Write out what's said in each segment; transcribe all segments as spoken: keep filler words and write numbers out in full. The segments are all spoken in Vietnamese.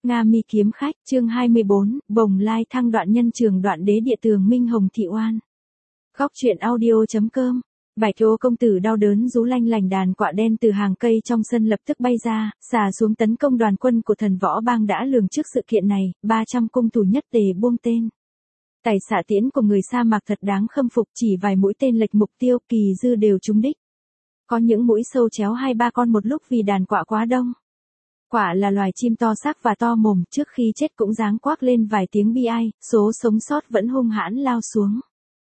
Nga Mi kiếm khách, chương hai mươi bốn, bồng lai thăng đoạn nhân trường đoạn đế địa tường Minh Hồng Thị Oan. Góc truyện audio.com. Bạch Ô công tử đau đớn rú lanh lành, đàn quạ đen từ hàng cây trong sân lập tức bay ra, xà xuống tấn công đoàn quân của Thần Võ Bang. Đã lường trước sự kiện này, ba trăm cung thủ nhất tề buông tên. Tài xạ tiễn của người sa mạc thật đáng khâm phục, chỉ vài mũi tên lệch mục tiêu, kỳ dư đều trúng đích. Có những mũi sâu chéo hai ba con một lúc vì đàn quạ quá đông. Quạ là loài chim to xác và to mồm, trước khi chết cũng giáng quác lên vài tiếng bi ai, số sống sót vẫn hung hãn lao xuống.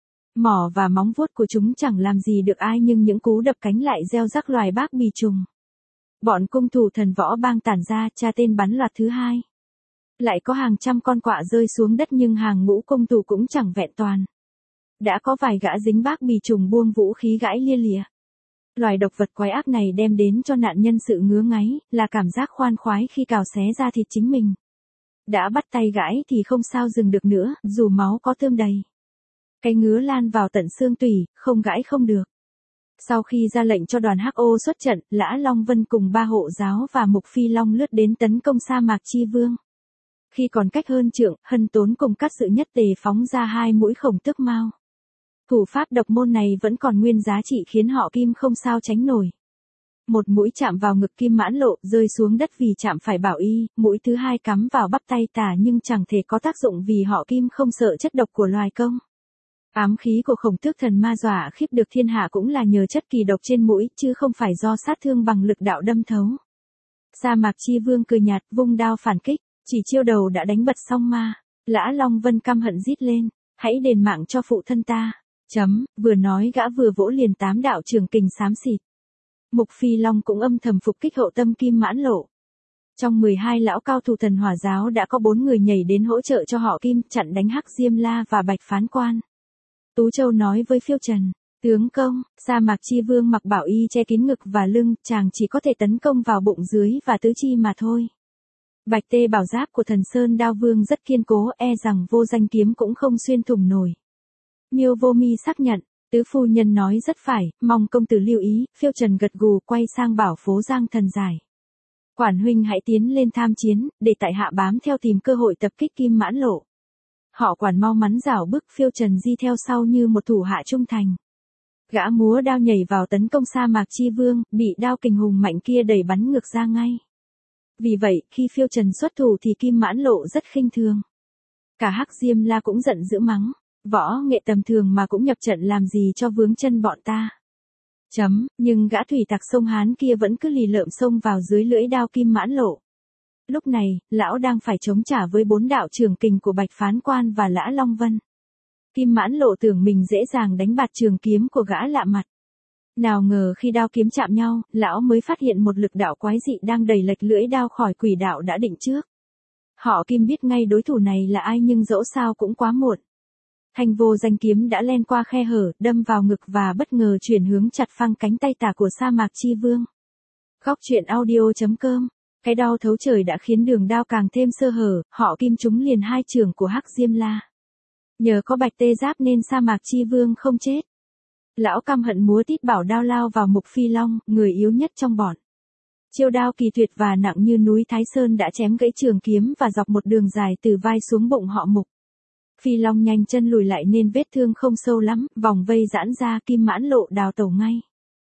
Mỏ và móng vuốt của chúng chẳng làm gì được ai, nhưng những cú đập cánh lại gieo rắc loài bác bì trùng. Bọn cung thủ Thần Võ Bang tản ra, tra tên bắn loạt thứ hai. Lại có hàng trăm con quạ rơi xuống đất, nhưng hàng ngũ cung thủ cũng chẳng vẹn toàn. Đã có vài gã dính bác bì trùng buông vũ khí gãi lia lịa. Loài độc vật quái ác này đem đến cho nạn nhân sự ngứa ngáy, là cảm giác khoan khoái khi cào xé ra thịt chính mình. Đã bắt tay gãi thì không sao dừng được nữa, dù máu có tươm đầy. Cái ngứa lan vào tận xương tủy, không gãi không được. Sau khi ra lệnh cho đoàn Hắc Ô xuất trận, Lã Long Vân cùng ba hộ giáo và Mục Phi Long lướt đến tấn công sa mạc Chi Vương. Khi còn cách hơn trượng, Hân Tốn cùng Cát Sự nhất tề phóng ra hai mũi Khổng Tước Mao. Thủ pháp độc môn này vẫn còn nguyên giá trị, khiến họ Kim không sao tránh nổi. Một mũi chạm vào ngực Kim Mãn Lộ, rơi xuống đất vì chạm phải Bảo Y, mũi thứ hai cắm vào bắp tay Tả nhưng chẳng thể có tác dụng vì họ Kim không sợ chất độc của loài công. Ám khí của Khổng Tước Thần Ma dọa khiếp được thiên hạ cũng là nhờ chất kỳ độc trên mũi, chứ không phải do sát thương bằng lực đạo đâm thấu. Sa mạc Chi Vương cười nhạt, vung đao phản kích, chỉ chiêu đầu đã đánh bật xong ma. Lã Long Vân căm hận rít lên, hãy đền mạng cho phụ thân ta. Chấm, vừa nói gã vừa vỗ liền tám đạo trường kình xám xịt. Mục Phi Long cũng âm thầm phục kích hậu tâm Kim Mãn Lộ. Trong mười hai lão cao thủ Thần Hỏa giáo đã có bốn người nhảy đến hỗ trợ cho họ Kim, chặn đánh Hắc Diêm La và Bạch Phán Quan. Tú Châu nói với Phiêu Trần, tướng công, sa mạc Chi Vương mặc Bảo Y che kín ngực và lưng, chàng chỉ có thể tấn công vào bụng dưới và tứ chi mà thôi. Bạch tê bảo giáp của Thần Sơn Đao Vương rất kiên cố, e rằng vô danh kiếm cũng không xuyên thủng nổi. Miêu Vô Mi xác nhận, tứ phu nhân nói rất phải, mong công tử lưu ý. Phiêu Trần gật gù, quay sang bảo Phố Giang Thần giải. Quản huynh hãy tiến lên tham chiến, để tại hạ bám theo tìm cơ hội tập kích Kim Mãn Lộ. Họ Quản mau mắn rảo bước, Phiêu Trần di theo sau như một thủ hạ trung thành. Gã múa đao nhảy vào tấn công sa mạc Chi Vương, bị đao kình hùng mạnh kia đẩy bắn ngược ra ngay. Vì vậy, khi Phiêu Trần xuất thủ thì Kim Mãn Lộ rất khinh thường. Cả Hắc Diêm La cũng giận dữ mắng, võ nghệ tầm thường mà cũng nhập trận làm gì cho vướng chân bọn ta. Chấm, nhưng gã thủy tặc sông Hán kia vẫn cứ lì lợm xông vào dưới lưỡi đao Kim Mãn Lộ. Lúc này, lão đang phải chống trả với bốn đạo trường kình của Bạch Phán Quan và Lã Long Vân. Kim Mãn Lộ tưởng mình dễ dàng đánh bạt trường kiếm của gã lạ mặt. Nào ngờ khi đao kiếm chạm nhau, lão mới phát hiện một lực đạo quái dị đang đẩy lệch lưỡi đao khỏi quỷ đạo đã định trước. Họ Kim biết ngay đối thủ này là ai, nhưng dẫu sao cũng quá muộn. Thanh vô danh kiếm đã len qua khe hở, đâm vào ngực và bất ngờ chuyển hướng chặt phăng cánh tay tả của sa mạc Chi Vương. Góc truyện audio.com. Cái đau thấu trời đã khiến đường đao càng thêm sơ hở, họ Kim trúng liền hai chưởng của Hắc Diêm La. Nhờ có Bạch tê giáp nên sa mạc Chi Vương không chết. Lão căm hận múa tít bảo đao lao vào Mục Phi Long, người yếu nhất trong bọn. Chiêu đao kỳ tuyệt và nặng như núi Thái Sơn đã chém gãy trường kiếm và dọc một đường dài từ vai xuống bụng họ Mục. Phi Long nhanh chân lùi lại nên vết thương không sâu lắm, vòng vây giãn ra, Kim Mãn Lộ đào tẩu ngay.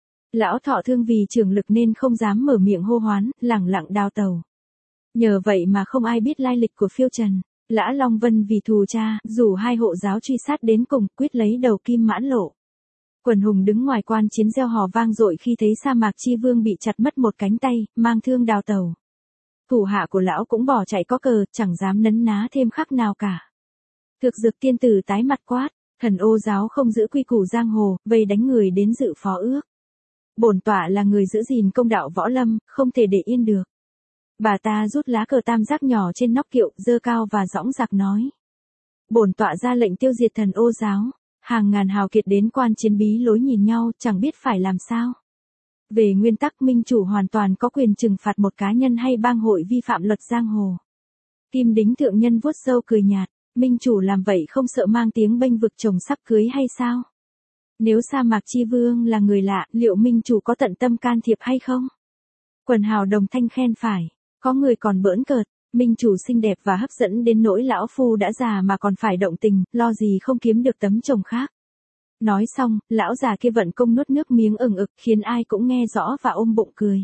Lão thọ thương vì trường lực nên không dám mở miệng hô hoán, lẳng lặng đào tẩu. Nhờ vậy mà không ai biết lai lịch của Phiêu Trần. Lã Long Vân vì thù cha, rủ hai hộ giáo truy sát đến cùng, quyết lấy đầu Kim Mãn Lộ. Quần hùng đứng ngoài quan chiến reo hò vang dội khi thấy sa mạc Chi Vương bị chặt mất một cánh tay, mang thương đào tẩu. Thủ hạ của lão cũng bỏ chạy có cờ, chẳng dám nấn ná thêm khắc nào cả. Thực Dược tiên tử tái mặt quát, Thần Ô giáo không giữ quy củ giang hồ, vây đánh người đến dự phó ước. Bổn tọa là người giữ gìn công đạo võ lâm, không thể để yên được. Bà ta rút lá cờ tam giác nhỏ trên nóc kiệu, giơ cao và dõng dạc nói. Bổn tọa ra lệnh tiêu diệt Thần Ô giáo. Hàng ngàn hào kiệt đến quan chiến bí lối nhìn nhau, chẳng biết phải làm sao. Về nguyên tắc, minh chủ hoàn toàn có quyền trừng phạt một cá nhân hay bang hội vi phạm luật giang hồ. Kim Đính thượng nhân vuốt râu cười nhạt, minh chủ làm vậy không sợ mang tiếng bênh vực chồng sắp cưới hay sao? Nếu sa mạc Chi Vương là người lạ, liệu minh chủ có tận tâm can thiệp hay không? Quần hào đồng thanh khen phải, có người còn bỡn cợt, Minh chủ xinh đẹp và hấp dẫn đến nỗi lão phu đã già mà còn phải động tình, lo gì không kiếm được tấm chồng khác. Nói xong, lão già kia vận công nuốt nước miếng ừng ực khiến ai cũng nghe rõ và ôm bụng cười.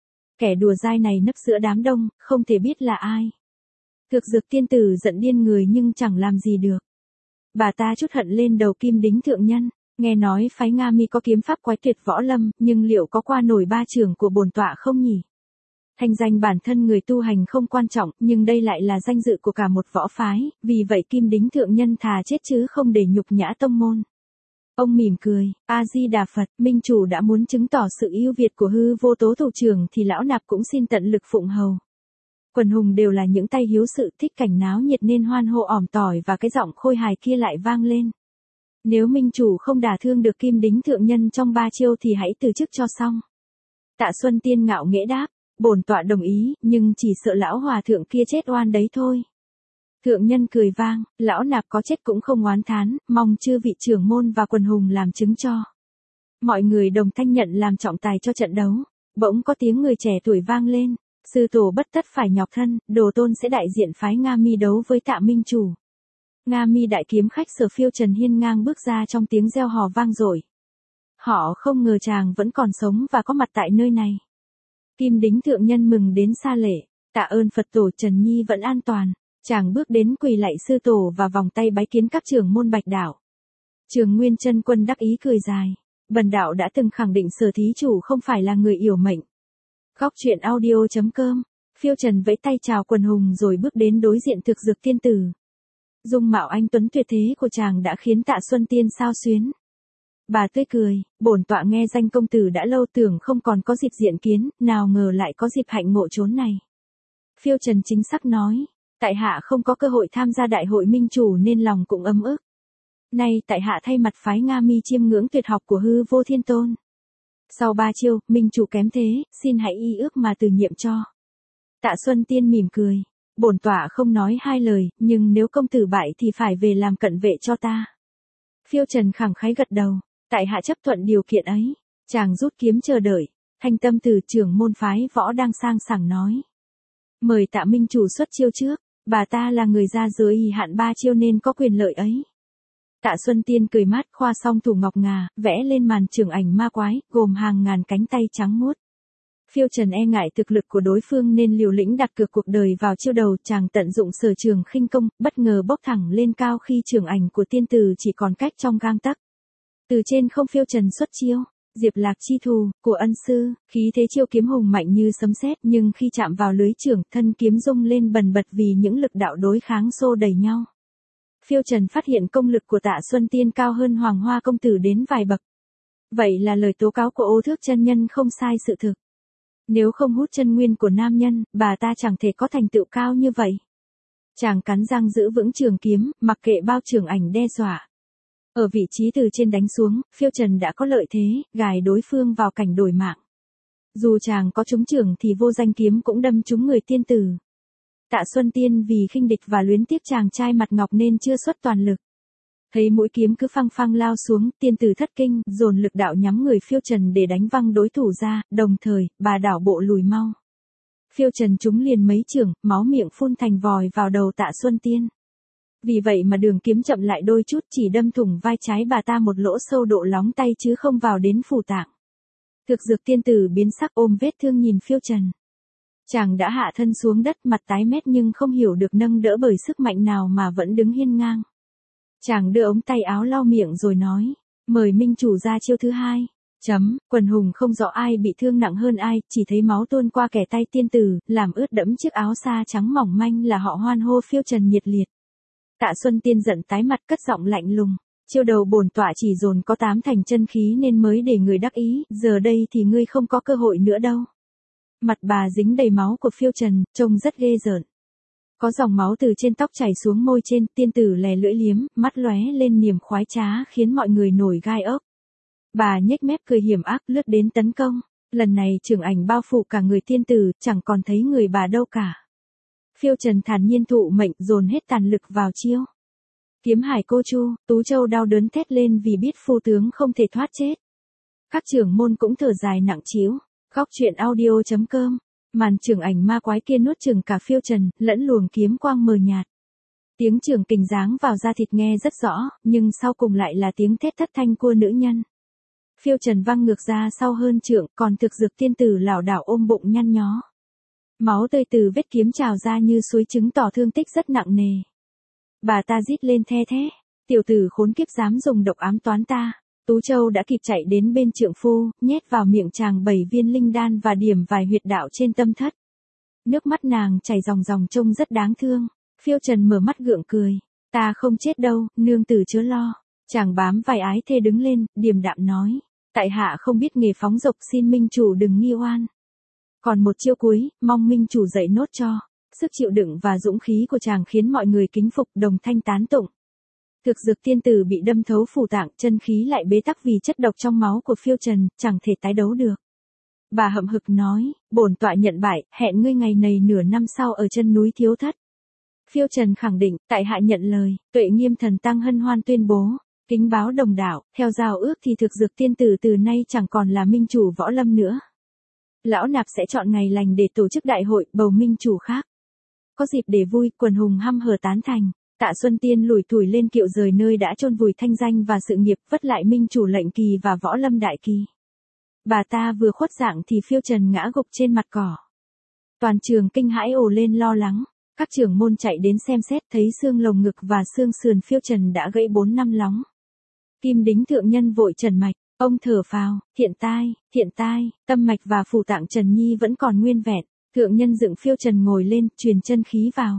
Kẻ đùa dai này nấp giữa đám đông, không thể biết là ai. Thực dược tiên tử giận điên người nhưng chẳng làm gì được. Bà ta trút hận lên đầu Kim Đính thượng nhân, nghe nói phái Nga Mi có kiếm pháp quái tuyệt võ lâm, nhưng liệu có qua nổi ba trưởng của bổn tọa không nhỉ? Thành danh bản thân người tu hành không quan trọng, nhưng đây lại là danh dự của cả một võ phái, vì vậy Kim Đính thượng nhân thà chết chứ không để nhục nhã tông môn. Ông mỉm cười, A-di-đà Phật, minh chủ đã muốn chứng tỏ sự ưu việt của hư vô tố thủ trưởng thì lão nạp cũng xin tận lực phụng hầu. Quần hùng đều là những tay hiếu sự thích cảnh náo nhiệt nên hoan hô ỏm tỏi và cái giọng khôi hài kia lại vang lên. Nếu minh chủ không đả thương được Kim Đính thượng nhân trong ba chiêu thì hãy từ chức cho xong. Tạ Xuân Tiên ngạo nghễ đáp, bổn tọa đồng ý, nhưng chỉ sợ lão hòa thượng kia chết oan đấy thôi. Thượng nhân cười vang, lão nạp có chết cũng không oán thán, mong chư vị trưởng môn và quần hùng làm chứng cho. Mọi người đồng thanh nhận làm trọng tài cho trận đấu. Bỗng có tiếng người trẻ tuổi vang lên, sư tổ bất tất phải nhọc thân, đồ tôn sẽ đại diện phái Nga Mi đấu với Tạ minh chủ. Nga Mi đại kiếm khách Sở Phiêu Trần hiên ngang bước ra trong tiếng reo hò vang dội. Họ không ngờ chàng vẫn còn sống và có mặt tại nơi này. Kim Đính thượng nhân mừng đến xa lệ, tạ ơn Phật tổ Trần Nhi vẫn an toàn. Chàng bước đến quỳ lạy sư tổ và vòng tay bái kiến các trưởng môn Bạch đạo. Trường Nguyên Chân Quân đắc ý cười dài, bần đạo đã từng khẳng định Sở thí chủ không phải là người yểu mệnh. Góc truyện audio chấm com, Phiêu Trần vẫy tay chào quần hùng rồi bước đến đối diện thực dược tiên tử. Dung mạo anh tuấn tuyệt thế của chàng đã khiến Tạ Xuân Tiên xao xuyến. Bà tươi cười, bổn tọa nghe danh công tử đã lâu tưởng không còn có dịp diện kiến, nào ngờ lại có dịp hạnh ngộ chốn này. Phiêu Trần chính xác nói, tại hạ không có cơ hội tham gia đại hội minh chủ nên lòng cũng ấm ức. Nay tại hạ thay mặt phái Nga Mi chiêm ngưỡng tuyệt học của hư vô thiên tôn. Sau ba chiêu, minh chủ kém thế, xin hãy y ước mà từ nhiệm cho. Tạ Xuân Tiên mỉm cười, bổn tọa không nói hai lời, nhưng nếu công tử bại thì phải về làm cận vệ cho ta. Phiêu Trần khẳng khái gật đầu, tại hạ chấp thuận điều kiện ấy. Chàng rút kiếm chờ đợi, Thanh Tâm từ trưởng môn phái võ đang sang sảng nói. Mời Tạ minh chủ xuất chiêu trước, bà ta là người ra dưới hạn ba chiêu nên có quyền lợi ấy. Tạ Xuân Tiên cười mát khoa xong thủ ngọc ngà, vẽ lên màn trường ảnh ma quái, gồm hàng ngàn cánh tay trắng muốt. Phiêu Trần e ngại thực lực của đối phương nên liều lĩnh đặt cược cuộc đời vào chiêu đầu, chàng tận dụng sở trường khinh công, bất ngờ bốc thẳng lên cao khi trường ảnh của tiên tử chỉ còn cách trong gang tấc. Từ trên không Phiêu Trần xuất chiêu, Diệp Lạc chi thù, của ân sư, khí thế chiêu kiếm hùng mạnh như sấm sét, nhưng khi chạm vào lưới trưởng, thân kiếm rung lên bần bật vì những lực đạo đối kháng xô đẩy nhau. Phiêu Trần phát hiện công lực của Tạ Xuân Tiên cao hơn Hoàng Hoa công tử đến vài bậc. Vậy là lời tố cáo của Ô Thước chân nhân không sai sự thực. Nếu không hút chân nguyên của nam nhân, bà ta chẳng thể có thành tựu cao như vậy. Chàng cắn răng giữ vững trường kiếm, mặc kệ bao trường ảnh đe dọa. Ở vị trí từ trên đánh xuống, Phiêu Trần đã có lợi thế, gài đối phương vào cảnh đổi mạng. Dù chàng có trúng trường thì vô danh kiếm cũng đâm trúng người tiên tử. Tạ Xuân Tiên vì khinh địch và luyến tiếc chàng trai mặt ngọc nên chưa xuất toàn lực. Thấy mũi kiếm cứ phăng phăng lao xuống, tiên tử thất kinh, dồn lực đạo nhắm người Phiêu Trần để đánh văng đối thủ ra, đồng thời, bà đảo bộ lùi mau. Phiêu Trần trúng liền mấy chưởng, máu miệng phun thành vòi vào đầu Tạ Xuân Tiên. Vì vậy mà đường kiếm chậm lại đôi chút, chỉ đâm thủng vai trái bà ta một lỗ sâu độ lóng tay chứ không vào đến phủ tạng. Thực dược tiên tử biến sắc ôm vết thương nhìn Phiêu Trần. Chàng đã hạ thân xuống đất mặt tái mét nhưng không hiểu được nâng đỡ bởi sức mạnh nào mà vẫn đứng hiên ngang. Chàng đưa ống tay áo lau miệng rồi nói, mời minh chủ ra chiêu thứ hai. Chấm, quần hùng không rõ ai bị thương nặng hơn ai, chỉ thấy máu tuôn qua kẻ tay tiên tử, làm ướt đẫm chiếc áo sa trắng mỏng manh là họ hoan hô Phiêu Trần nhiệt liệt. Tạ Xuân Tiên giận tái mặt cất giọng lạnh lùng, chiêu đầu bổn tọa chỉ dồn có tám thành chân khí nên mới để người đắc ý, giờ đây thì ngươi không có cơ hội nữa đâu. Mặt bà dính đầy máu của Phiêu Trần, trông rất ghê rợn. Có dòng máu từ trên tóc chảy xuống môi trên, tiên tử lè lưỡi liếm, mắt lóe lên niềm khoái trá khiến mọi người nổi gai ốc. Bà nhếch mép cười hiểm ác lướt đến tấn công, lần này trường ảnh bao phủ cả người tiên tử, chẳng còn thấy người bà đâu cả. Phiêu Trần thản nhiên thụ mệnh dồn hết tàn lực vào chiêu. Kiếm hải cô chu, Tú Châu đau đớn thét lên vì biết phu tướng không thể thoát chết. Các trưởng môn cũng thở dài nặng trĩu. Góc truyện audio chấm com Màn trường ảnh ma quái kia nuốt chửng cả Phiêu Trần, lẫn luồng kiếm quang mờ nhạt. Tiếng trường kình giáng vào da thịt nghe rất rõ, nhưng sau cùng lại là tiếng thét thất thanh của nữ nhân. Phiêu Trần văng ngược ra sau hơn trượng, còn thực dược tiên tử lảo đảo ôm bụng nhăn nhó. Máu tươi từ vết kiếm trào ra như suối chứng tỏ thương tích rất nặng nề. Bà ta rít lên the thé, tiểu tử khốn kiếp dám dùng độc ám toán ta. Tú Châu đã kịp chạy đến bên trượng phu, nhét vào miệng chàng bảy viên linh đan và điểm vài huyệt đạo trên tâm thất. Nước mắt nàng chảy ròng ròng trông rất đáng thương. Phiêu Trần mở mắt gượng cười. Ta không chết đâu, nương tử chớ lo. Chàng bám vai ái thê đứng lên, điềm đạm nói. Tại hạ không biết nghề phóng dộc, xin minh chủ đừng nghi oan. Còn một chiêu cuối, mong minh chủ dạy nốt cho. Sức chịu đựng và dũng khí của chàng khiến mọi người kính phục, đồng thanh tán tụng. Thực dược tiên tử bị đâm thấu phủ tạng, chân khí lại bế tắc vì chất độc trong máu của Phiêu Trần, chẳng thể tái đấu được. Bà hậm hực nói, bổn tọa nhận bại, hẹn ngươi ngày này nửa năm sau ở chân núi Thiếu Thất. Phiêu Trần khẳng định, tại hạ nhận lời. Tuệ Nghiêm Thần Tăng hân hoan tuyên bố, kính báo đồng đạo, theo giao ước thì thực dược tiên tử từ nay chẳng còn là minh chủ võ lâm nữa. Lão nạp sẽ chọn ngày lành để tổ chức đại hội, bầu minh chủ khác. Có dịp để vui, quần hùng hăm hở tán thành. Tạ Xuân Tiên lủi thủi lên kiệu rời nơi đã chôn vùi thanh danh và sự nghiệp, vất lại minh chủ lệnh kỳ và võ lâm đại kỳ. Bà ta vừa khuất dạng thì Phiêu Trần ngã gục trên mặt cỏ. Toàn trường kinh hãi ồ lên lo lắng. Các trưởng môn chạy đến xem xét thấy xương lồng ngực và xương sườn Phiêu Trần đã gãy bốn năm lóng. Kim Đính thượng nhân vội trần mạch, ông thở phào, thiện tai, thiện tai, tâm mạch và phủ tạng Trần Nhi vẫn còn nguyên vẹn. Thượng nhân dựng Phiêu Trần ngồi lên, truyền chân khí vào.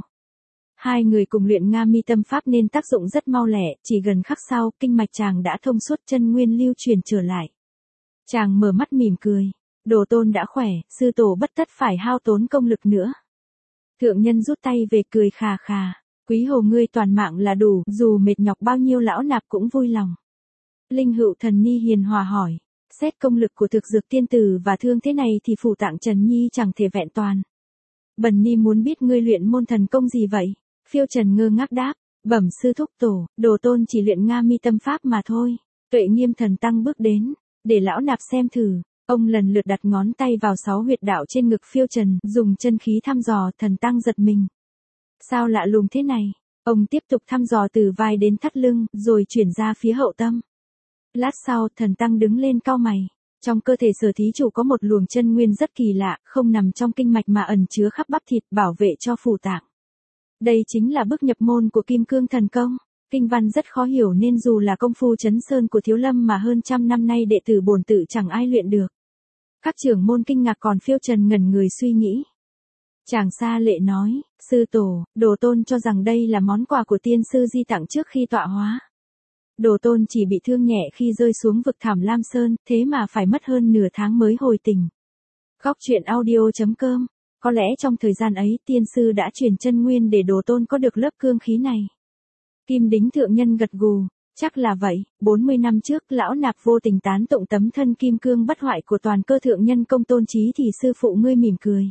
Hai người cùng luyện Nga Mi tâm pháp nên tác dụng rất mau lẹ, chỉ gần khắc sau, kinh mạch chàng đã thông suốt, chân nguyên lưu truyền trở lại. Chàng mở mắt mỉm cười, Đồ Tôn đã khỏe, sư tổ bất tất phải hao tốn công lực nữa. Thượng nhân rút tay về cười khà khà, quý hồ ngươi toàn mạng là đủ, dù mệt nhọc bao nhiêu lão nạp cũng vui lòng. Linh Hữu Thần Ni hiền hòa hỏi, xét công lực của thực dược tiên tử và thương thế này thì phủ tạng Trần Nhi chẳng thể vẹn toàn. Bần Ni muốn biết ngươi luyện môn thần công gì vậy? Phiêu Trần ngơ ngác đáp, bẩm sư thúc tổ, Đồ Tôn chỉ luyện Nga Mi tâm pháp mà thôi. Tuệ Nghiêm Thần Tăng bước đến, để lão nạp xem thử. Ông lần lượt đặt ngón tay vào sáu huyệt đạo trên ngực Phiêu Trần, dùng chân khí thăm dò. Thần Tăng giật mình. Sao lạ lùng thế này? Ông tiếp tục thăm dò từ vai đến thắt lưng, rồi chuyển ra phía hậu tâm. Lát sau, Thần Tăng đứng lên cau mày. Trong cơ thể Sở thí chủ có một luồng chân nguyên rất kỳ lạ, không nằm trong kinh mạch mà ẩn chứa khắp bắp thịt, bảo vệ cho phủ tạng. Đây chính là bước nhập môn của Kim Cương Thần Công. Kinh văn rất khó hiểu nên dù là công phu chấn sơn của Thiếu Lâm mà hơn trăm năm nay đệ tử bổn tự chẳng ai luyện được. Các trưởng môn kinh ngạc, còn Phiêu Trần ngẩn người suy nghĩ. Chàng Sa Lệ nói, sư tổ, Đồ Tôn cho rằng đây là món quà của tiên sư di tặng trước khi tọa hóa. Đồ Tôn chỉ bị thương nhẹ khi rơi xuống vực thẳm Lam Sơn, thế mà phải mất hơn nửa tháng mới hồi tỉnh. Góc truyện audio chấm com. Có lẽ trong thời gian ấy tiên sư đã truyền chân nguyên để Đồ Tôn có được lớp cương khí này. Kim Đính thượng nhân gật gù, chắc là vậy, bốn mươi năm trước lão nạp vô tình tán tụng tấm thân kim cương bất hoại của toàn cơ thượng nhân Công Tôn Chí thì sư phụ ngươi mỉm cười.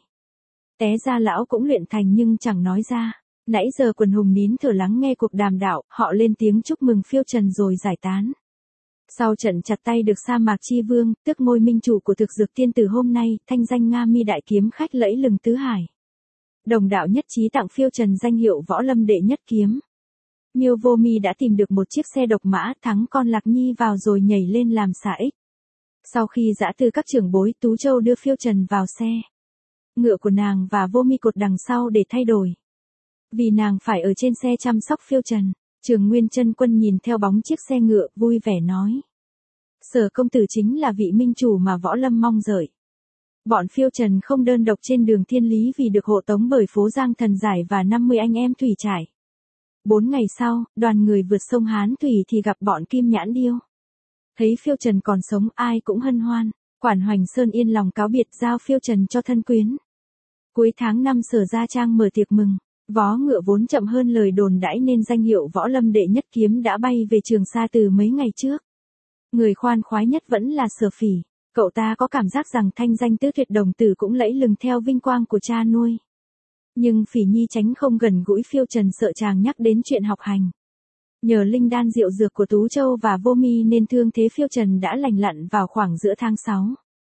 Té ra lão cũng luyện thành nhưng chẳng nói ra. Nãy giờ quần hùng nín thở lắng nghe cuộc đàm đạo, họ lên tiếng chúc mừng Phiêu Trần rồi giải tán. Sau trận chặt tay được Sa Mạc Chi Vương, tức ngôi minh chủ của thực dược tiên tử hôm nay, thanh danh Nga Mi đại kiếm khách lẫy lừng tứ hải. Đồng đạo nhất trí tặng Phiêu Trần danh hiệu võ lâm đệ nhất kiếm. Miêu Vô Mi đã tìm được một chiếc xe độc mã, thắng con Lạc Nhi vào rồi nhảy lên làm xả ích. Sau khi giã từ các trưởng bối, Tú Châu đưa Phiêu Trần vào xe. Ngựa của nàng và Vô Mi cột đằng sau để thay đổi. Vì nàng phải ở trên xe chăm sóc Phiêu Trần, Trường Nguyên Chân Quân nhìn theo bóng chiếc xe ngựa, vui vẻ nói. Sở công tử chính là vị minh chủ mà võ lâm mong đợi. Bọn Phiêu Trần không đơn độc trên đường thiên lý vì được hộ tống bởi phố Giang Thần Giải và năm mươi anh em thủy trải. Bốn ngày sau, đoàn người vượt sông Hán Thủy thì gặp bọn Kim Nhãn Điêu. Thấy Phiêu Trần còn sống ai cũng hân hoan, Quản Hoành Sơn yên lòng cáo biệt giao Phiêu Trần cho thân quyến. Cuối tháng năm Sở Gia Trang mở tiệc mừng, vó ngựa vốn chậm hơn lời đồn đãi nên danh hiệu võ lâm đệ nhất kiếm đã bay về Trường Sa từ mấy ngày trước. Người khoan khoái nhất vẫn là Sở Phỉ, cậu ta có cảm giác rằng thanh danh tứ tuyệt đồng tử cũng lẫy lừng theo vinh quang của cha nuôi. Nhưng Phỉ Nhi tránh không gần gũi Phiêu Trần sợ chàng nhắc đến chuyện học hành. Nhờ linh đan diệu dược của Tú Châu và Vô Mi nên thương thế Phiêu Trần đã lành lặn vào khoảng giữa tháng sáu.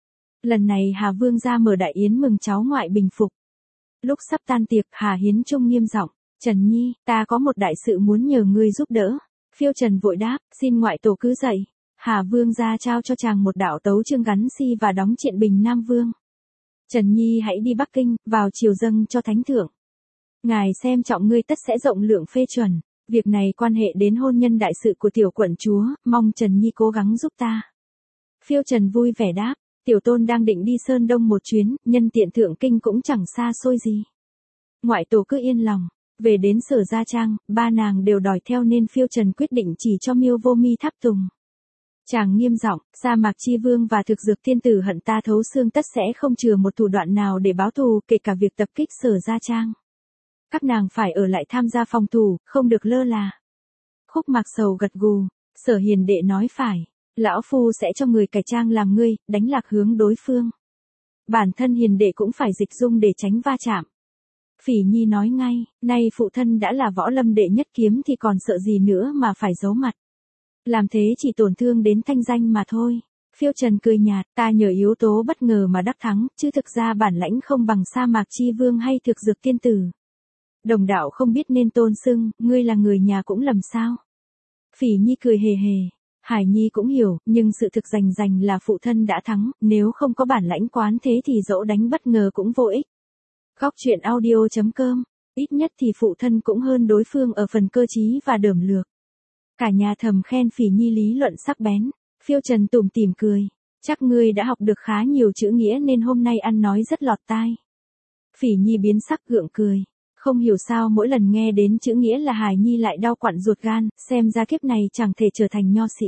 Lần này Hà Vương gia mở đại yến mừng cháu ngoại bình phục. Lúc sắp tan tiệc, Hà Hiến Trung nghiêm giọng, Trần Nhi, ta có một đại sự muốn nhờ ngươi giúp đỡ. Phiêu Trần vội đáp, xin ngoại tổ cứ dạy. Hà Vương gia trao cho chàng một đạo tấu chương gắn si và đóng triện bình Nam Vương. Trần Nhi hãy đi Bắc Kinh, vào triều dâng cho thánh thượng. Ngài xem trọng ngươi tất sẽ rộng lượng phê chuẩn. Việc này quan hệ đến hôn nhân đại sự của tiểu quận chúa, mong Trần Nhi cố gắng giúp ta. Phiêu Trần vui vẻ đáp, tiểu tôn đang định đi Sơn Đông một chuyến, nhân tiện thượng kinh cũng chẳng xa xôi gì. Ngoại tổ cứ yên lòng. Về đến Sở Gia Trang, ba nàng đều đòi theo nên Phiêu Trần quyết định chỉ cho Miêu Vô Mi tháp tùng. Chàng nghiêm giọng, Sa Mạc Chi Vương và Thực Dược Thiên Tử hận ta thấu xương tất sẽ không chừa một thủ đoạn nào để báo thù, kể cả việc tập kích Sở Gia Trang. Các nàng phải ở lại tham gia phòng thủ, không được lơ là. Khúc Mạc Sầu gật gù, Sở Hiền đệ nói phải, lão phu sẽ cho người cải trang làm ngươi, đánh lạc hướng đối phương. Bản thân Hiền đệ cũng phải dịch dung để tránh va chạm. Phỉ Nhi nói ngay, nay phụ thân đã là võ lâm đệ nhất kiếm thì còn sợ gì nữa mà phải giấu mặt. Làm thế chỉ tổn thương đến thanh danh mà thôi. Phiêu Trần cười nhạt, ta nhờ yếu tố bất ngờ mà đắc thắng, chứ thực ra bản lãnh không bằng Sa Mạc Chi Vương hay Thực Dược Tiên Tử. Đồng đạo không biết nên tôn xưng, ngươi là người nhà cũng lầm sao. Phỉ Nhi cười hề hề, Hải Nhi cũng hiểu, nhưng sự thực rành rành là phụ thân đã thắng, nếu không có bản lãnh quán thế thì dẫu đánh bất ngờ cũng vô ích. Góc truyện audio chấm com, ít nhất thì phụ thân cũng hơn đối phương ở phần cơ trí và đởm lược. Cả nhà thầm khen Phỉ Nhi lý luận sắc bén. Phiêu Trần tủm tỉm cười, chắc ngươi đã học được khá nhiều chữ nghĩa nên hôm nay ăn nói rất lọt tai. Phỉ Nhi biến sắc gượng cười, không hiểu sao mỗi lần nghe đến chữ nghĩa là Hải Nhi lại đau quặn ruột gan, xem ra kiếp này chẳng thể trở thành nho sĩ.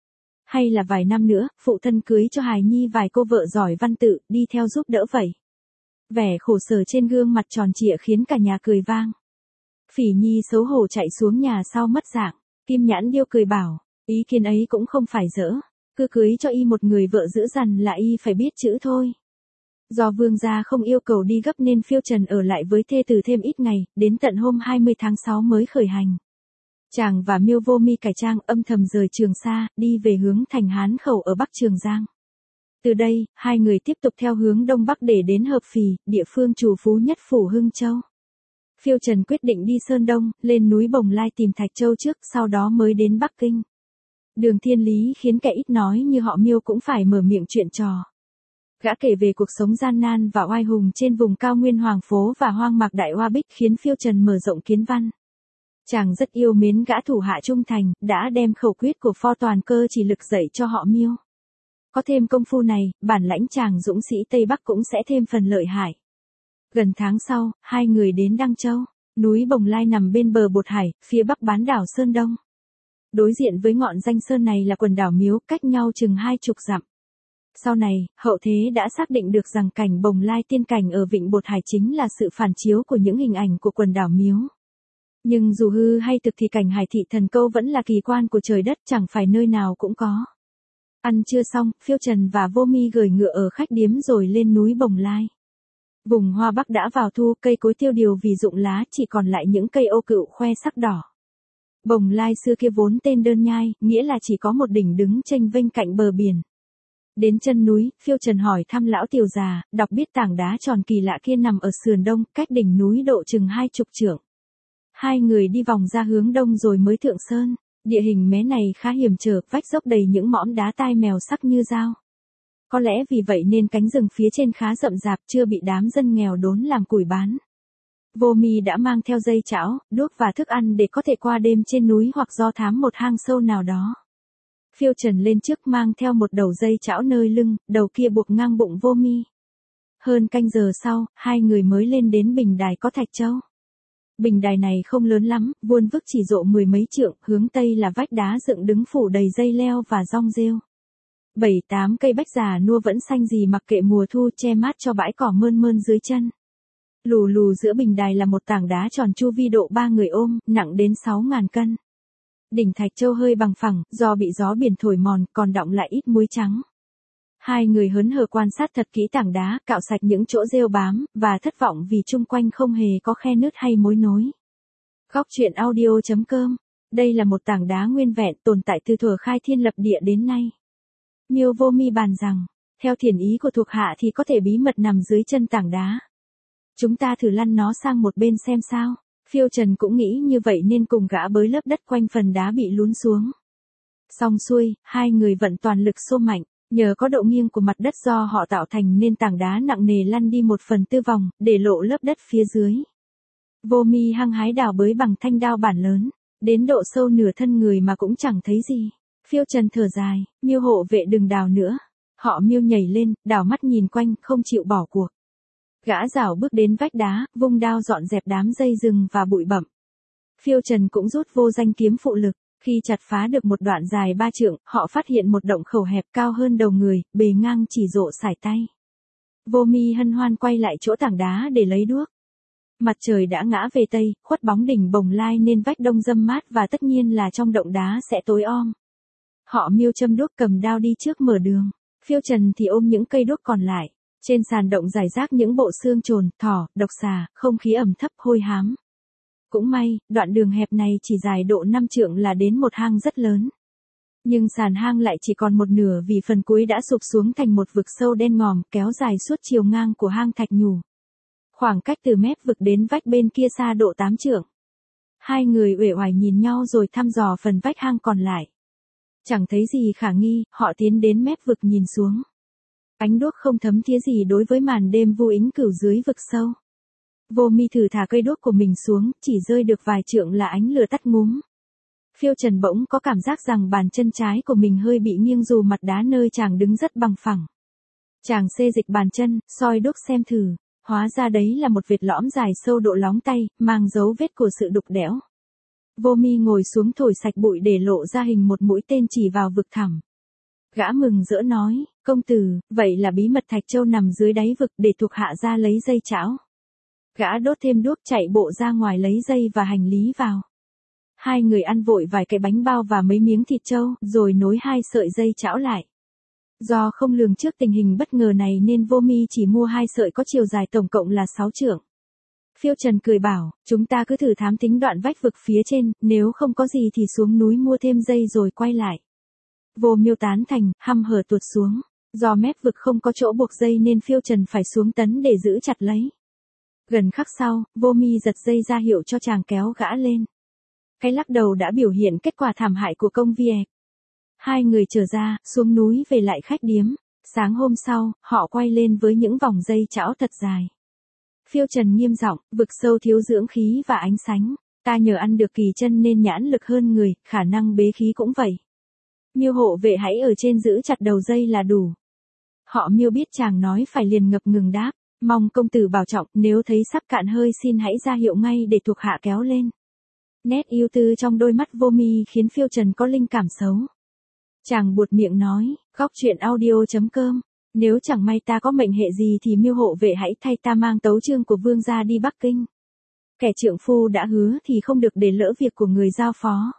Hay là vài năm nữa, phụ thân cưới cho Hải Nhi vài cô vợ giỏi văn tự, đi theo giúp đỡ vậy. Vẻ khổ sở trên gương mặt tròn trịa khiến cả nhà cười vang. Phỉ Nhi xấu hổ chạy xuống nhà sau mất dạng, Kim Nhãn Điêu cười bảo, ý kiến ấy cũng không phải dỡ, cứ cưới cho y một người vợ dữ dằn là y phải biết chữ thôi. Do vương gia không yêu cầu đi gấp nên Phiêu Trần ở lại với thê tử thêm ít ngày, đến tận hôm hai mươi tháng sáu mới khởi hành. Chàng và Miêu Vô Mi cải trang âm thầm rời Trường Sa, đi về hướng thành Hán Khẩu ở Bắc Trường Giang. Từ đây, hai người tiếp tục theo hướng Đông Bắc để đến Hợp Phì, địa phương trù phú nhất phủ Hưng Châu. Phiêu Trần quyết định đi Sơn Đông, lên núi Bồng Lai tìm Thạch Châu trước, sau đó mới đến Bắc Kinh. Đường Thiên Lý khiến kẻ ít nói như họ Miêu cũng phải mở miệng chuyện trò. Gã kể về cuộc sống gian nan và oai hùng trên vùng cao nguyên Hoàng Phố và hoang mạc Đại Hoa Bích khiến Phiêu Trần mở rộng kiến văn. Chàng rất yêu mến gã thủ hạ trung thành, đã đem khẩu quyết của Pho Toàn Cơ chỉ lực dạy cho họ Miêu. Có thêm công phu này, bản lãnh chàng dũng sĩ Tây Bắc cũng sẽ thêm phần lợi hại. Gần tháng sau, hai người đến Đăng Châu, núi Bồng Lai nằm bên bờ Bột Hải, phía bắc bán đảo Sơn Đông. Đối diện với ngọn danh sơn này là quần đảo Miếu, cách nhau chừng hai chục dặm. Sau này, hậu thế đã xác định được rằng cảnh Bồng Lai tiên cảnh ở vịnh Bột Hải chính là sự phản chiếu của những hình ảnh của quần đảo Miếu. Nhưng dù hư hay thực thì cảnh Hải Thị Thần Câu vẫn là kỳ quan của trời đất, chẳng phải nơi nào cũng có. Ăn trưa xong, Phiêu Trần và Vô Mi gửi ngựa ở khách điếm rồi lên núi Bồng Lai. Vùng Hoa Bắc đã vào thu, cây cối tiêu điều vì rụng lá, chỉ còn lại những cây ô cựu khoe sắc đỏ. Bồng Lai xưa kia vốn tên đơn nhai, nghĩa là chỉ có một đỉnh đứng chênh vênh cạnh bờ biển. Đến chân núi, Phiêu Trần hỏi thăm lão tiểu già, đọc biết tảng đá tròn kỳ lạ kia nằm ở sườn đông, cách đỉnh núi độ chừng hai chục trượng. Hai người đi vòng ra hướng đông rồi mới thượng sơn. Địa hình mé này khá hiểm trở, vách dốc đầy những mõm đá tai mèo sắc như dao. Có lẽ vì vậy nên cánh rừng phía trên khá rậm rạp, chưa bị đám dân nghèo đốn làm củi bán. Vô Mi đã mang theo dây chảo, đuốc và thức ăn để có thể qua đêm trên núi hoặc do thám một hang sâu nào đó. Phiêu Trần lên trước mang theo một đầu dây chảo nơi lưng, đầu kia buộc ngang bụng Vô Mi. Hơn canh giờ sau, hai người mới lên đến bình đài có Thạch Châu. Bình đài này không lớn lắm, vuông vức chỉ rộ mười mấy trượng, hướng tây là vách đá dựng đứng phủ đầy dây leo và rong rêu. Bảy tám cây bách già nua vẫn xanh gì mặc kệ mùa thu, che mát cho bãi cỏ mơn mơn dưới chân. Lù lù giữa bình đài là một tảng đá tròn chu vi độ ba người ôm, nặng đến sáu ngàn cân. Đỉnh Thạch Châu hơi bằng phẳng, do bị gió biển thổi mòn, còn đọng lại ít muối trắng. Hai người hớn hở quan sát thật kỹ tảng đá, cạo sạch những chỗ rêu bám, và thất vọng vì chung quanh không hề có khe nứt hay mối nối. Góc truyện audio chấm com. Đây là một tảng đá nguyên vẹn tồn tại từ thuở khai thiên lập địa đến nay. Miêu Vô Mi bàn rằng, Theo thiền ý của thuộc hạ thì có thể bí mật nằm dưới chân tảng đá. Chúng ta thử lăn nó sang một bên xem sao. Phiêu Trần cũng nghĩ như vậy nên cùng gã bới lớp đất quanh phần đá bị lún xuống. Xong xuôi, hai người vận toàn lực xô mạnh, nhờ có độ nghiêng của mặt đất do họ tạo thành nên tảng đá nặng nề lăn đi một phần tư vòng, để lộ lớp đất phía dưới. Vô Mi hăng hái đào bới bằng thanh đao bản lớn, đến độ sâu nửa thân người mà cũng chẳng thấy gì. Phiêu Trần thở dài, Miêu hộ vệ đừng đào nữa. Họ Miêu nhảy lên, đảo mắt nhìn quanh, không chịu bỏ cuộc. Gã rảo bước đến vách đá, vung đao dọn dẹp đám dây rừng và bụi bặm. Phiêu Trần cũng rút vô danh kiếm phụ lực. Khi chặt phá được một đoạn dài ba trượng, họ phát hiện một động khẩu hẹp cao hơn đầu người, bề ngang chỉ rộ sải tay. Vô Mi hân hoan quay lại chỗ tảng đá để lấy đuốc. Mặt trời đã ngã về tây, khuất bóng đỉnh Bồng Lai nên vách đông râm mát và tất nhiên là trong động đá sẽ tối om. Họ Miêu châm đuốc cầm đao đi trước mở đường. Phiêu Trần thì ôm những cây đuốc còn lại. Trên sàn động rải rác những bộ xương trồn, thỏ, độc xà, không khí ẩm thấp hôi hám. Cũng may, đoạn đường hẹp này chỉ dài độ năm trượng là đến một hang rất lớn. Nhưng sàn hang lại chỉ còn một nửa vì phần cuối đã sụp xuống thành một vực sâu đen ngòm kéo dài suốt chiều ngang của hang thạch nhù. Khoảng cách từ mép vực đến vách bên kia xa độ tám trượng. Hai người uể oải nhìn nhau rồi thăm dò phần vách hang còn lại. Chẳng thấy gì khả nghi, họ tiến đến mép vực nhìn xuống. Ánh đuốc không thấm thía gì đối với màn đêm vô ĩnh cửu dưới vực sâu. Vô Mi thử thả cây đuốc của mình xuống, chỉ rơi được vài trượng là ánh lửa tắt ngúm. Phiêu Trần bỗng có cảm giác rằng bàn chân trái của mình hơi bị nghiêng dù mặt đá nơi chàng đứng rất bằng phẳng. Chàng xê dịch bàn chân, soi đuốc xem thử, hóa ra đấy là một vệt lõm dài sâu độ lóng tay, mang dấu vết của sự đục đẽo. Vô Mi ngồi xuống thổi sạch bụi để lộ ra hình một mũi tên chỉ vào vực thẳm. Gã mừng rỡ nói, công tử, vậy là bí mật thạch châu nằm dưới đáy vực để thuộc hạ ra lấy dây chảo. Gã đốt thêm đuốc chạy bộ ra ngoài lấy dây và hành lý vào. Hai người ăn vội vài cái bánh bao và mấy miếng thịt trâu, rồi nối hai sợi dây chảo lại. Do không lường trước tình hình bất ngờ này nên Vô Mi chỉ mua hai sợi có chiều dài tổng cộng là sáu trượng. Phiêu Trần cười bảo, chúng ta cứ thử thám tính đoạn vách vực phía trên, nếu không có gì thì xuống núi mua thêm dây rồi quay lại. Vô Miêu tán thành, hăm hở tuột xuống. Do mép vực không có chỗ buộc dây nên Phiêu Trần phải xuống tấn để giữ chặt lấy. Gần khắc sau, Vô Mi giật dây ra hiệu cho chàng kéo gã lên. Cái lắc đầu đã biểu hiện kết quả thảm hại của công việc. Hai người trở ra, xuống núi về lại khách điếm. Sáng hôm sau, họ quay lên với những vòng dây chảo thật dài. Phiêu Trần nghiêm giọng, vực sâu thiếu dưỡng khí và ánh sáng. Ta nhờ ăn được kỳ chân nên nhãn lực hơn người, khả năng bế khí cũng vậy. Miêu hộ vệ hãy ở trên giữ chặt đầu dây là đủ. Họ Miêu biết chàng nói phải liền ngập ngừng đáp. Mong công tử bảo trọng, nếu thấy sắp cạn hơi xin hãy ra hiệu ngay để thuộc hạ kéo lên. Nét yêu tư trong đôi mắt Vô Mi khiến Phiêu Trần có linh cảm xấu. Chàng buột miệng nói, góc truyện audio chấm com, nếu chẳng may ta có mệnh hệ gì thì Miêu hộ vệ hãy thay ta mang tấu chương của vương gia đi Bắc Kinh. Kẻ trượng phu đã hứa thì không được để lỡ việc của người giao phó.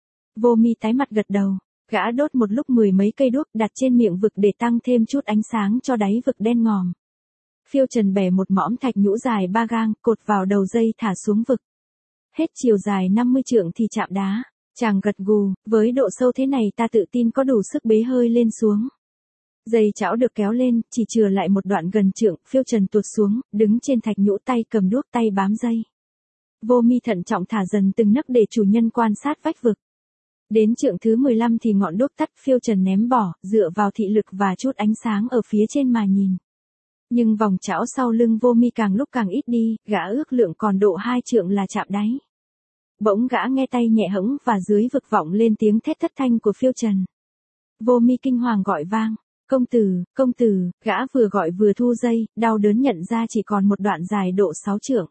Vô Mi tái mặt gật đầu, gã đốt một lúc mười mấy cây đuốc đặt trên miệng vực để tăng thêm chút ánh sáng cho đáy vực đen ngòm. Phiêu Trần bẻ một mõm thạch nhũ dài ba gang, cột vào đầu dây thả xuống vực. Hết chiều dài năm mươi trượng thì chạm đá. Chàng gật gù, với độ sâu thế này ta tự tin có đủ sức bế hơi lên xuống. Dây chảo được kéo lên, chỉ chừa lại một đoạn gần trượng, Phiêu Trần tuột xuống, đứng trên thạch nhũ tay cầm đuốc tay bám dây. Vô Mi thận trọng thả dần từng nấc để chủ nhân quan sát vách vực. Đến trượng thứ mười lăm thì ngọn đuốc tắt, Phiêu Trần ném bỏ, dựa vào thị lực và chút ánh sáng ở phía trên mà nhìn. Nhưng vòng chảo sau lưng Vô Mi càng lúc càng ít đi, gã ước lượng còn độ hai trượng là chạm đáy. Bỗng gã nghe tay nhẹ hẫng và dưới vực vọng lên tiếng thét thất thanh của Phiêu Trần. Vô Mi kinh hoàng gọi vang, công tử, công tử, gã vừa gọi vừa thu dây, đau đớn nhận ra chỉ còn một đoạn dài độ sáu trượng.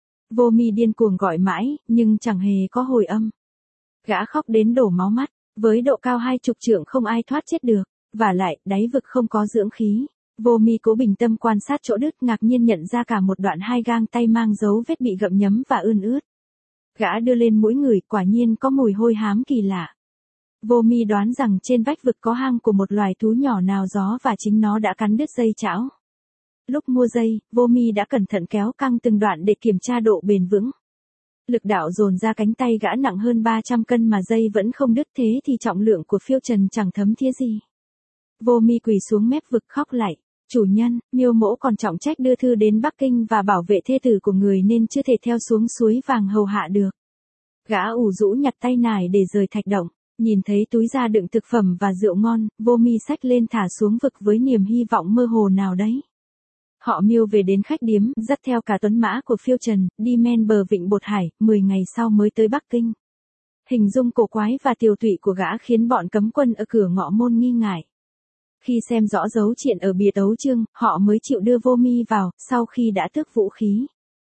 Vô Mi điên cuồng gọi mãi, nhưng chẳng hề có hồi âm. Gã khóc đến đổ máu mắt, với độ cao hai chục trượng không ai thoát chết được, và lại, đáy vực không có dưỡng khí. Vô Mi cố bình tâm quan sát chỗ đứt, ngạc nhiên nhận ra cả một đoạn hai gang tay mang dấu vết bị gặm nhấm và ươn ướt. Gã đưa lên mũi người, quả nhiên có mùi hôi hám kỳ lạ. Vô Mi đoán rằng trên vách vực có hang của một loài thú nhỏ nào gió và chính nó đã cắn đứt dây chảo. Lúc mua dây, Vô Mi đã cẩn thận kéo căng từng đoạn để kiểm tra độ bền vững. Lực đạo dồn ra cánh tay gã nặng hơn ba trăm cân mà dây vẫn không đứt, thế thì trọng lượng của Phiêu Trần chẳng thấm thía gì. Vô Mi quỳ xuống mép vực khóc lạy. Chủ nhân, Miêu Mỗ còn trọng trách đưa thư đến Bắc Kinh và bảo vệ thê tử của người nên chưa thể theo xuống suối vàng hầu hạ được. Gã ủ rũ nhặt tay nải để rời thạch động. Nhìn thấy túi da đựng thực phẩm và rượu ngon, Vô Mi xách lên thả xuống vực với niềm hy vọng mơ hồ nào đấy. Họ Miêu về đến khách điếm, dắt theo cả tuấn mã của Phiêu Trần, đi men bờ vịnh Bột Hải, mười ngày sau mới tới Bắc Kinh. Hình dung cổ quái và tiều tụy của gã khiến bọn cấm quân ở cửa ngọ môn nghi ngại. Khi xem rõ dấu triện ở bìa tấu chương, họ mới chịu đưa Vô Mi vào, sau khi đã tước vũ khí.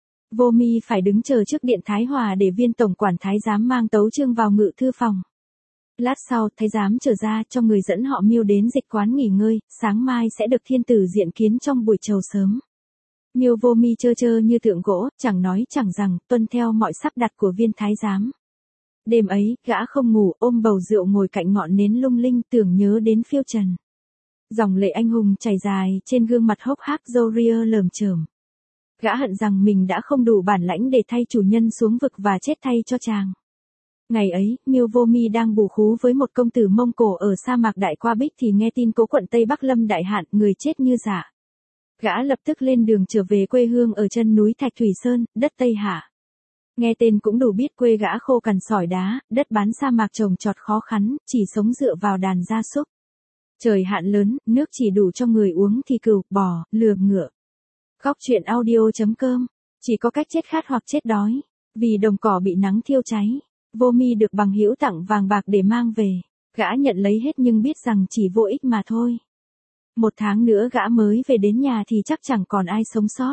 Vô Mi phải đứng chờ trước điện Thái Hòa để viên tổng quản thái giám mang tấu chương vào ngự thư phòng. Lát sau, thái giám trở ra cho người dẫn họ Miêu đến dịch quán nghỉ ngơi, sáng mai sẽ được thiên tử diện kiến trong buổi trầu sớm. Miêu Vô Mi chơ chơ như tượng gỗ, chẳng nói chẳng rằng, tuân theo mọi sắp đặt của viên thái giám. Đêm ấy, gã không ngủ, ôm bầu rượu ngồi cạnh ngọn nến lung linh, tưởng nhớ đến Phiêu Trần. Dòng lệ anh hùng chảy dài trên gương mặt hốc hác râu ria lởm chởm. Gã hận rằng mình đã không đủ bản lãnh để thay chủ nhân xuống vực và chết thay cho chàng. Ngày ấy, Miêu Vô Mi đang bù khú với một công tử Mông Cổ ở sa mạc Đại Qua Bích thì nghe tin cố quận Tây Bắc Lâm đại hạn, người chết như rả. Gã lập tức lên đường trở về quê hương ở chân núi Thạch Thủy Sơn, đất Tây Hạ. Nghe tên cũng đủ biết quê gã khô cằn sỏi đá, đất bán sa mạc trồng trọt khó khăn, chỉ sống dựa vào đàn gia súc. Trời hạn lớn, nước chỉ đủ cho người uống thì cừu, bò, lừa, ngựa. Góc truyện audio chấm com. Chỉ có cách chết khát hoặc chết đói. Vì đồng cỏ bị nắng thiêu cháy. Vô Mi được bằng hữu tặng vàng bạc để mang về. Gã nhận lấy hết nhưng biết rằng chỉ vô ích mà thôi. Một tháng nữa gã mới về đến nhà thì chắc chẳng còn ai sống sót.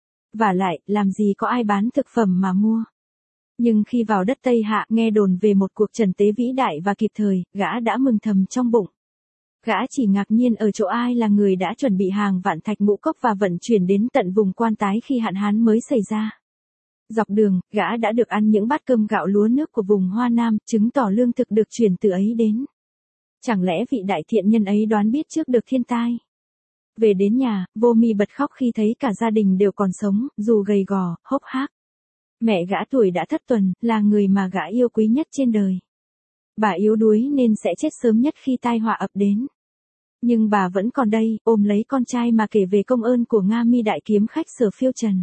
Vả lại, làm gì có ai bán thực phẩm mà mua. Nhưng khi vào đất Tây Hạ nghe đồn về một cuộc trần tế vĩ đại và kịp thời, gã đã mừng thầm trong bụng. Gã chỉ ngạc nhiên ở chỗ ai là người đã chuẩn bị hàng vạn thạch ngũ cốc và vận chuyển đến tận vùng Quan Tái khi hạn hán mới xảy ra. Dọc đường, gã đã được ăn những bát cơm gạo lúa nước của vùng Hoa Nam, chứng tỏ lương thực được chuyển từ ấy đến. Chẳng lẽ vị đại thiện nhân ấy đoán biết trước được thiên tai? Về đến nhà, Vô Mi bật khóc khi thấy cả gia đình đều còn sống, dù gầy gò, hốc hác. Mẹ gã tuổi đã thất tuần, là người mà gã yêu quý nhất trên đời. Bà yếu đuối nên sẽ chết sớm nhất khi tai họa ập đến. Nhưng bà vẫn còn đây, ôm lấy con trai mà kể về công ơn của Nga Mi đại kiếm khách Sở Phiêu Trần.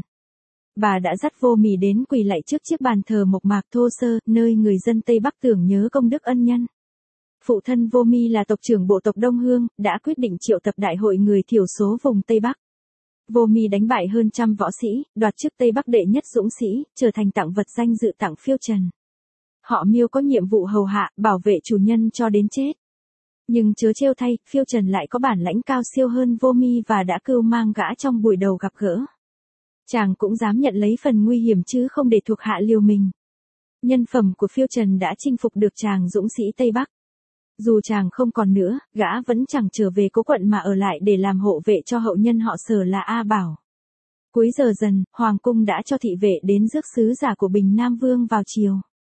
Bà đã dắt Vô Mi đến quỳ lạy trước chiếc bàn thờ mộc mạc thô sơ, nơi người dân Tây Bắc tưởng nhớ công đức ân nhân. Phụ thân Vô Mi là tộc trưởng bộ tộc Đông Hương, đã quyết định triệu tập đại hội người thiểu số vùng Tây Bắc. Vô Mi đánh bại hơn trăm võ sĩ, đoạt chức Tây Bắc đệ nhất dũng sĩ, trở thành tặng vật danh dự tặng Phiêu Trần. Họ Miêu có nhiệm vụ hầu hạ, bảo vệ chủ nhân cho đến chết. Nhưng chớ trêu thay, Phiêu Trần lại có bản lãnh cao siêu hơn Vô Mi và đã cưu mang gã trong buổi đầu gặp gỡ. Chàng cũng dám nhận lấy phần nguy hiểm chứ không để thuộc hạ liều mình. Nhân phẩm của Phiêu Trần đã chinh phục được chàng dũng sĩ Tây Bắc. Dù chàng không còn nữa, gã vẫn chẳng trở về cố quận mà ở lại để làm hộ vệ cho hậu nhân họ Sở là A Bảo. Cuối giờ dần, Hoàng cung đã cho thị vệ đến rước sứ giả của Bình Nam Vương vào chiều.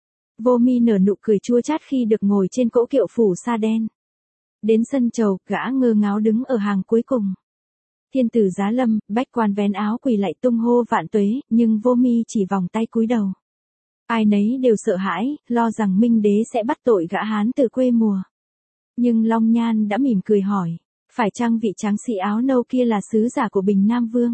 Vô Mi nở nụ cười chua chát khi được ngồi trên cỗ kiệu phủ sa đen. Đến sân chầu, gã ngơ ngáo đứng ở hàng cuối cùng. Thiên tử giá lâm, bách quan vén áo quỳ lạy tung hô vạn tuế, nhưng Vô Mi chỉ vòng tay cúi đầu. Ai nấy đều sợ hãi, lo rằng Minh đế sẽ bắt tội gã Hán từ quê mùa. Nhưng Long Nhan đã mỉm cười hỏi, phải chăng vị tráng sĩ áo nâu kia là sứ giả của Bình Nam Vương?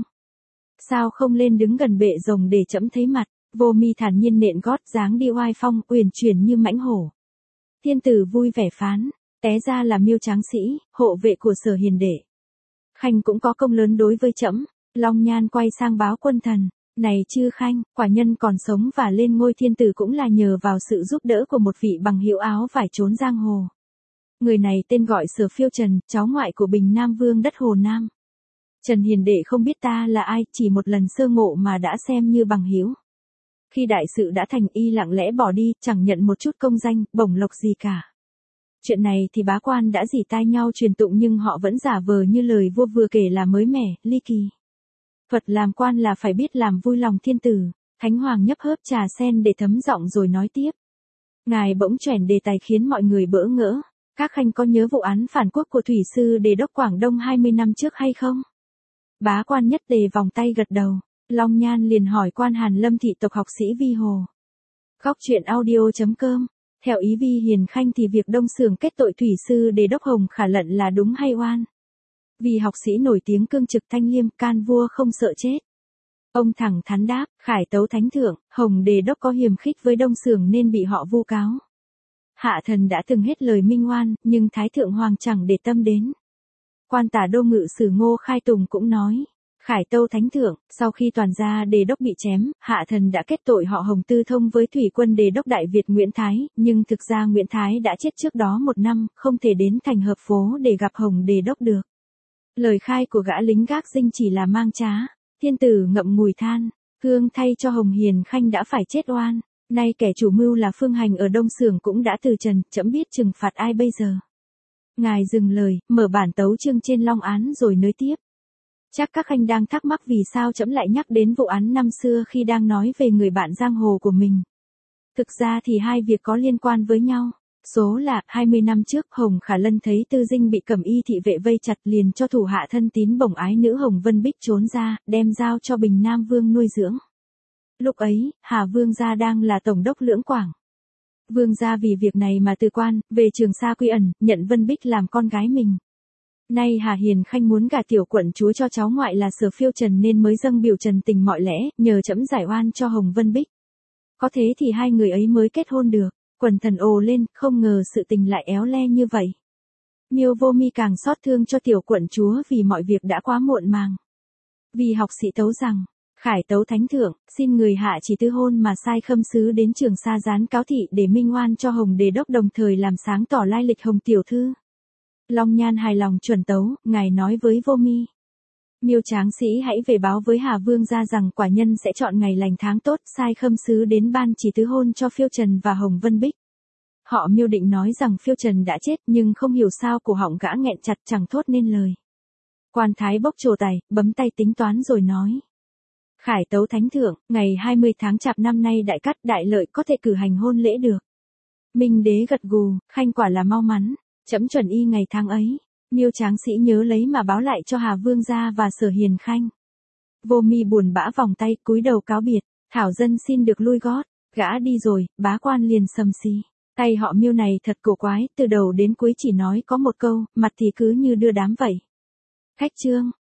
Sao không lên đứng gần bệ rồng để trẫm thấy mặt? Vô Mi thản nhiên nện gót dáng đi oai phong, uyển chuyển như mãnh hổ. Thiên tử vui vẻ phán, té ra là Miêu tráng sĩ, hộ vệ của Sở hiền đệ. Khanh cũng có công lớn đối với trẫm. Long Nhan quay sang báo quân thần, này chư Khanh, quả nhân còn sống và lên ngôi thiên tử cũng là nhờ vào sự giúp đỡ của một vị bằng hữu áo vải trốn giang hồ. Người này tên gọi Sở Phiêu Trần, cháu ngoại của Bình Nam Vương đất Hồ Nam. Trần hiền đệ không biết ta là ai, chỉ một lần sơ ngộ mà đã xem như bằng hữu. Khi đại sự đã thành, y lặng lẽ bỏ đi, chẳng nhận một chút công danh, bổng lộc gì cả. Chuyện này thì bá quan đã dỉ tai nhau truyền tụng nhưng họ vẫn giả vờ như lời vua vừa kể là mới mẻ, ly kỳ. Thuật làm quan là phải biết làm vui lòng thiên tử. Thánh Hoàng nhấp hớp trà sen để thấm giọng rồi nói tiếp. Ngài bỗng chuyển đề tài khiến mọi người bỡ ngỡ. Các khanh có nhớ vụ án phản quốc của Thủy sư Đề đốc Quảng Đông hai mươi năm trước hay không? Bá quan nhất tề vòng tay gật đầu. Long Nhan liền hỏi quan Hàn Lâm thị tộc học sĩ Vi Hồ. Góc truyện audio chấm com Theo ý Vi Hiền Khanh thì việc Đông Xưởng kết tội thủy sư Đề đốc Hồng Khả Lận là đúng hay oan? Vì học sĩ nổi tiếng cương trực thanh liêm, can vua không sợ chết. Ông thẳng thắn đáp, khải tấu thánh thượng, Hồng Đề đốc có hiềm khích với Đông Xưởng nên bị họ vu cáo. Hạ thần đã từng hết lời minh oan, nhưng Thái Thượng Hoàng chẳng để tâm đến. Quan tả đô ngự sử Ngô Khai Tùng cũng nói, khải tâu thánh thượng, sau khi toàn gia Đề đốc bị chém, hạ thần đã kết tội họ Hồng tư thông với thủy quân Đề đốc Đại Việt Nguyễn Thái, nhưng thực ra Nguyễn Thái đã chết trước đó một năm, không thể đến thành Hợp Phố để gặp Hồng Đề đốc được. Lời khai của gã lính gác dinh chỉ là mang trá. Thiên tử ngậm ngùi than, thương thay cho Hồng Hiền Khanh đã phải chết oan, nay kẻ chủ mưu là Phương Hành ở Đông Xưởng cũng đã từ trần, trẫm biết trừng phạt ai bây giờ. Ngài dừng lời, mở bản tấu chương trên long án rồi nối tiếp. Chắc các khanh đang thắc mắc vì sao trẫm lại nhắc đến vụ án năm xưa khi đang nói về người bạn giang hồ của mình. Thực ra thì hai việc có liên quan với nhau. Số là, hai mươi năm trước Hồng Khả Lân thấy Tư Dinh bị Cẩm Y thị vệ vây chặt liền cho thủ hạ thân tín bổng ái nữ Hồng Vân Bích trốn ra, đem giao cho Bình Nam Vương nuôi dưỡng. Lúc ấy, Hà Vương gia đang là tổng đốc Lưỡng Quảng. Vương gia vì việc này mà từ quan, về Trường Sa quy ẩn, nhận Vân Bích làm con gái mình. Nay Hà Hiền Khanh muốn gả tiểu quận chúa cho cháu ngoại là Sở Phiêu Trần nên mới dâng biểu trần tình mọi lẽ, nhờ trẫm giải oan cho Hồng Vân Bích. Có thế thì hai người ấy mới kết hôn được. Quần thần ồ lên, không ngờ sự tình lại éo le như vậy. Miêu Vô Mi càng xót thương cho tiểu quận chúa vì mọi việc đã quá muộn màng. Vì học sĩ tấu rằng, khải tấu thánh thượng, xin người hạ chỉ tư hôn mà sai khâm sứ đến Trường Sa gián cáo thị để minh oan cho Hồng Đề đốc đồng thời làm sáng tỏ lai lịch Hồng tiểu thư. Long Nhan hài lòng chuẩn tấu, ngài nói với Vô Mi. Miêu Tráng Sĩ hãy về báo với Hà Vương gia rằng quả nhân sẽ chọn ngày lành tháng tốt, sai khâm sứ đến ban chỉ tứ hôn cho Phiêu Trần và Hồng Vân Bích. Họ Miêu định nói rằng Phiêu Trần đã chết nhưng không hiểu sao cổ họng gã nghẹn chặt chẳng thốt nên lời. Quan Thái bốc trồ tài, bấm tay tính toán rồi nói. Khải tấu thánh thượng, ngày hai mươi tháng Chạp năm nay đại cát đại lợi có thể cử hành hôn lễ được. Minh Đế gật gù, khanh quả là mau mắn, trẫm chuẩn y ngày tháng ấy. Miêu Tráng Sĩ nhớ lấy mà báo lại cho Hà Vương gia và Sở Hiền Khanh. Vô Mi buồn bã vòng tay, cúi đầu cáo biệt, thảo dân xin được lui gót, gã đi rồi, bá quan liền sầm xì. Tay họ Miêu này thật cổ quái, từ đầu đến cuối chỉ nói có một câu, mặt thì cứ như đưa đám vậy. Khách trương,